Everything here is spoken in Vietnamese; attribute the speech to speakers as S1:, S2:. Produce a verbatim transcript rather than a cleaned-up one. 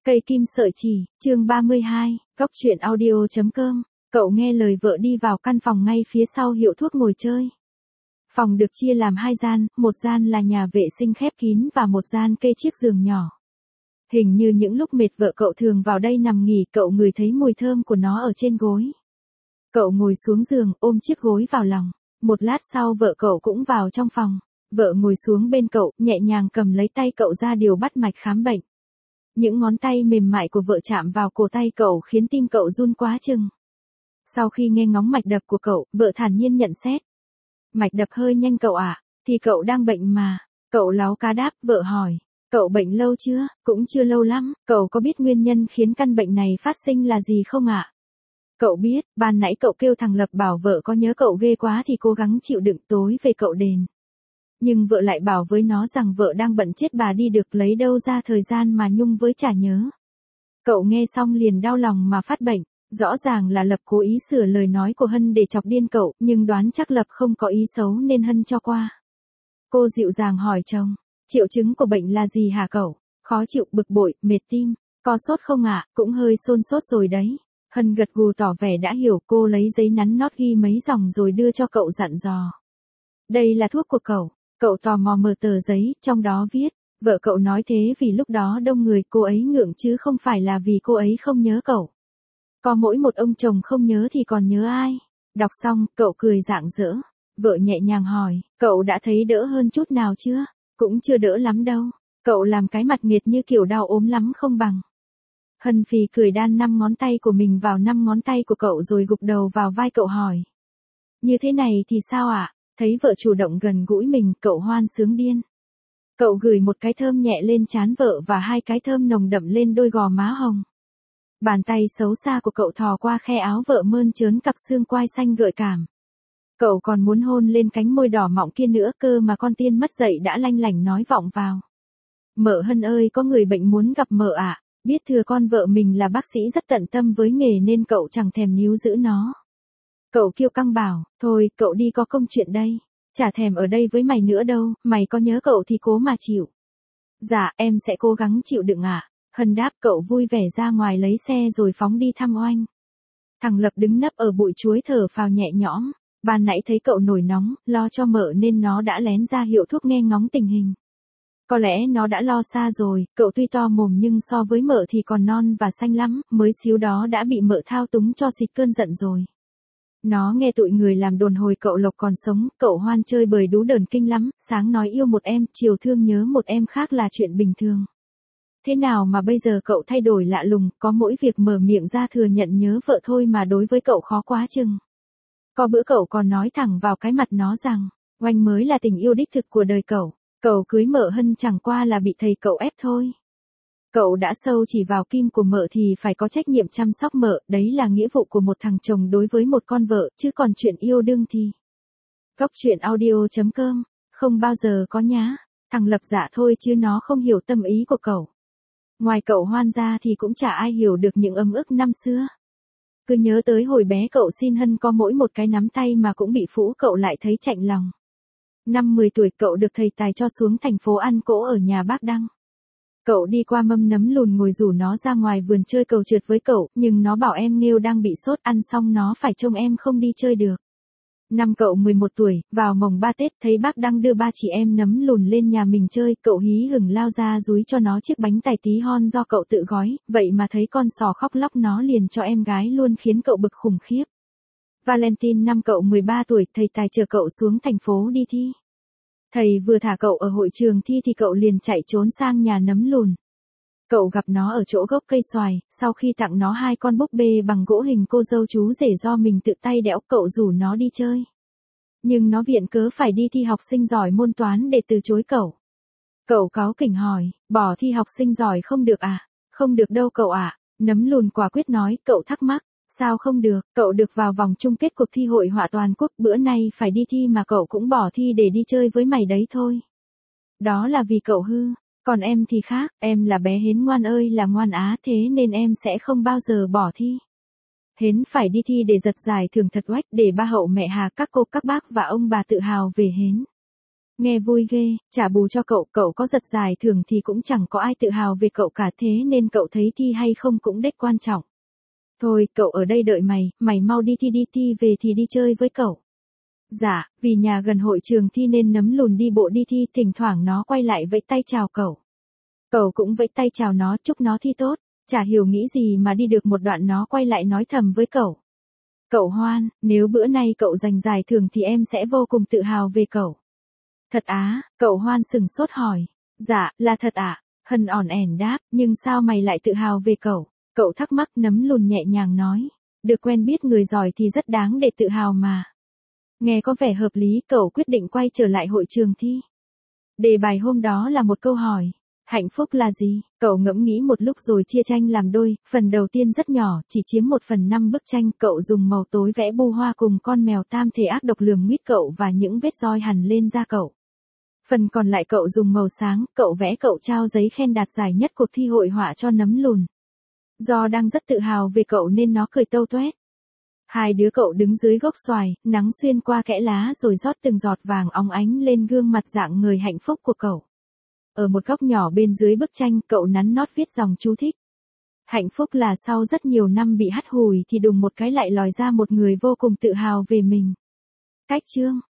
S1: Cây kim sợi chỉ, chương ba mươi hai, góc truyện audio.com, cậu nghe lời vợ đi vào căn phòng ngay phía sau hiệu thuốc ngồi chơi. Phòng được chia làm hai gian, một gian là nhà vệ sinh khép kín và một gian kê chiếc giường nhỏ. Hình như những lúc mệt vợ cậu thường vào đây nằm nghỉ, cậu ngửi thấy mùi thơm của nó ở trên gối. Cậu ngồi xuống giường, ôm chiếc gối vào lòng. Một lát sau vợ cậu cũng vào trong phòng. Vợ ngồi xuống bên cậu, nhẹ nhàng cầm lấy tay cậu ra điều bắt mạch khám bệnh. Những ngón tay mềm mại của vợ chạm vào cổ tay cậu khiến tim cậu run quá chừng. Sau khi nghe ngóng mạch đập của cậu, vợ thản nhiên nhận xét. Mạch đập hơi nhanh cậu ạ, à? Thì cậu đang bệnh mà. Cậu láu cá đáp, vợ hỏi. Cậu bệnh lâu chưa? Cũng chưa lâu lắm. Cậu có biết nguyên nhân khiến căn bệnh này phát sinh là gì không ạ? À? Cậu biết, ban nãy cậu kêu thằng Lập bảo vợ có nhớ cậu ghê quá thì cố gắng chịu đựng, tối về cậu đền. Nhưng vợ lại bảo với nó rằng vợ đang bận chết bà đi được, lấy đâu ra thời gian mà nhung với chả nhớ. Cậu nghe xong liền đau lòng mà phát bệnh. Rõ ràng là Lập cố ý sửa lời nói của Hân để chọc điên cậu, nhưng đoán chắc Lập không có ý xấu nên Hân cho qua. Cô dịu dàng hỏi chồng, triệu chứng của bệnh là gì hả cậu? Khó chịu, bực bội, mệt tim, có sốt không ạ? À? Cũng hơi sôn sốt rồi đấy. Hân gật gù tỏ vẻ đã hiểu, cô lấy giấy nắn nót ghi mấy dòng rồi đưa cho cậu dặn dò. Đây là thuốc của cậu. Cậu tò mò mở tờ giấy, trong đó viết, vợ cậu nói thế vì lúc đó đông người, cô ấy ngượng chứ không phải là vì cô ấy không nhớ cậu. Có mỗi một ông chồng không nhớ thì còn nhớ ai? Đọc xong, cậu cười rạng rỡ. Vợ nhẹ nhàng hỏi, cậu đã thấy đỡ hơn chút nào chưa? Cũng chưa đỡ lắm đâu. Cậu làm cái mặt nghiệt như kiểu đau ốm lắm không bằng. Hân phì cười đan năm ngón tay của mình vào năm ngón tay của cậu rồi gục đầu vào vai cậu hỏi. Như thế này thì sao ạ? À? Thấy vợ chủ động gần gũi mình, cậu hoan sướng điên. Cậu gửi một cái thơm nhẹ lên trán vợ và hai cái thơm nồng đậm lên đôi gò má hồng. Bàn tay xấu xa của cậu thò qua khe áo vợ mơn trớn cặp xương quai xanh gợi cảm. Cậu còn muốn hôn lên cánh môi đỏ mọng kia nữa cơ mà con tiên mất dậy đã lanh lảnh nói vọng vào. Mợ Hân ơi, có người bệnh muốn gặp mợ ạ. À? Biết thừa con vợ mình là bác sĩ rất tận tâm với nghề nên cậu chẳng thèm níu giữ nó. Cậu kiêu căng bảo, thôi, cậu đi có công chuyện đây. Chả thèm ở đây với mày nữa đâu, mày có nhớ cậu thì cố mà chịu. Dạ, em sẽ cố gắng chịu đựng ạ. À? Hân đáp, cậu vui vẻ ra ngoài lấy xe rồi phóng đi thăm Oanh. Thằng Lập đứng nấp ở bụi chuối thở phào nhẹ nhõm. Ban nãy thấy cậu nổi nóng, lo cho mợ nên nó đã lén ra hiệu thuốc nghe ngóng tình hình. Có lẽ nó đã lo xa rồi, cậu tuy to mồm nhưng so với mợ thì còn non và xanh lắm, mới xíu đó đã bị mợ thao túng cho xịt cơn giận rồi. Nó nghe tụi người làm đồn hồi cậu Lộc còn sống, cậu hoan chơi bời đú đờn kinh lắm, sáng nói yêu một em, chiều thương nhớ một em khác là chuyện bình thường. Thế nào mà bây giờ cậu thay đổi lạ lùng, có mỗi việc mở miệng ra thừa nhận nhớ vợ thôi mà đối với cậu khó quá chừng. Có bữa cậu còn nói thẳng vào cái mặt nó rằng, Oanh mới là tình yêu đích thực của đời cậu, cậu cưới mợ Hân chẳng qua là bị thầy cậu ép thôi. Cậu đã sâu chỉ vào kim của mợ thì phải có trách nhiệm chăm sóc mợ, đấy là nghĩa vụ của một thằng chồng đối với một con vợ, chứ còn chuyện yêu đương thì. Góc truyện audio.com, không bao giờ có nhá, thằng Lập dạ thôi chứ nó không hiểu tâm ý của cậu. Ngoài cậu hoan ra thì cũng chả ai hiểu được những ấm ức năm xưa. Cứ nhớ tới hồi bé cậu xin Hân có mỗi một cái nắm tay mà cũng bị phũ, cậu lại thấy chạnh lòng. Năm mười tuổi cậu được thầy tài cho xuống thành phố ăn cỗ ở nhà bác Đăng. Cậu đi qua mâm nấm lùn ngồi rủ nó ra ngoài vườn chơi cầu trượt với cậu, nhưng nó bảo em Nghêu đang bị sốt, ăn xong nó phải trông em không đi chơi được. Năm cậu mười một tuổi, vào mồng ba Tết thấy bác Đăng đưa ba chị em nấm lùn lên nhà mình chơi, cậu hí hửng lao ra dúi cho nó chiếc bánh tài tí hon do cậu tự gói, vậy mà thấy con sò khóc lóc nó liền cho em gái luôn khiến cậu bực khủng khiếp. Valentine năm cậu mười ba tuổi, thầy tài chờ cậu xuống thành phố đi thi. Thầy vừa thả cậu ở hội trường thi thì cậu liền chạy trốn sang nhà nấm lùn. Cậu gặp nó ở chỗ gốc cây xoài, sau khi tặng nó hai con búp bê bằng gỗ hình cô dâu chú rể do mình tự tay đẽo, cậu rủ nó đi chơi. Nhưng nó viện cớ phải đi thi học sinh giỏi môn toán để từ chối cậu. Cậu cáu kỉnh hỏi, bỏ thi học sinh giỏi không được à? Không được đâu cậu ạ. À? Nấm lùn quả quyết nói, cậu thắc mắc, sao không được? Cậu được vào vòng chung kết cuộc thi hội họa toàn quốc, bữa nay phải đi thi mà cậu cũng bỏ thi để đi chơi với mày đấy thôi. Đó là vì cậu hư. Còn em thì khác, em là bé Hến ngoan ơi là ngoan á, thế nên em sẽ không bao giờ bỏ thi. Hến phải đi thi để giật giải thưởng thật oách, để ba hậu mẹ Hà, các cô các bác và ông bà tự hào về Hến. Nghe vui ghê, trả bù cho cậu, cậu có giật giải thưởng thì cũng chẳng có ai tự hào về cậu cả, thế nên cậu thấy thi hay không cũng đếch quan trọng. Thôi, cậu ở đây đợi mày, mày mau đi thi đi, thi về thì đi chơi với cậu. Dạ, vì nhà gần hội trường thi nên Nấm Lùn đi bộ đi thi, thỉnh thoảng nó quay lại vẫy tay chào cậu. Cậu cũng vẫy tay chào nó, chúc nó thi tốt. Chả hiểu nghĩ gì mà đi được một đoạn nó quay lại nói thầm với cậu. Cậu Hoan, nếu bữa nay cậu giành giải thưởng thì em sẽ vô cùng tự hào về cậu. Thật á, cậu Hoan sừng sốt hỏi. Dạ, là thật ạ. À? Hân ỏn ẻn đáp, nhưng sao mày lại tự hào về cậu? Cậu thắc mắc. Nấm Lùn nhẹ nhàng nói. Được quen biết người giỏi thì rất đáng để tự hào mà. Nghe có vẻ hợp lý, cậu quyết định quay trở lại hội trường thi. Đề bài hôm đó là một câu hỏi. Hạnh phúc là gì? Cậu ngẫm nghĩ một lúc rồi chia tranh làm đôi, phần đầu tiên rất nhỏ, chỉ chiếm một phần năm bức tranh, cậu dùng màu tối vẽ bô hoa cùng con mèo tam thể ác độc lườm nguýt cậu và những vết roi hằn lên da cậu. Phần còn lại cậu dùng màu sáng, cậu vẽ cậu trao giấy khen đạt giải nhất cuộc thi hội họa cho Nấm Lùn. Do đang rất tự hào về cậu nên nó cười tâu toét. Hai đứa cậu đứng dưới gốc xoài, nắng xuyên qua kẽ lá rồi rót từng giọt vàng óng ánh lên gương mặt rạng ngời hạnh phúc của cậu. Ở một góc nhỏ bên dưới bức tranh, cậu nắn nót viết dòng chú thích. Hạnh phúc là sau rất nhiều năm bị hắt hủi thì đùng một cái lại lòi ra một người vô cùng tự hào về mình. Cách chương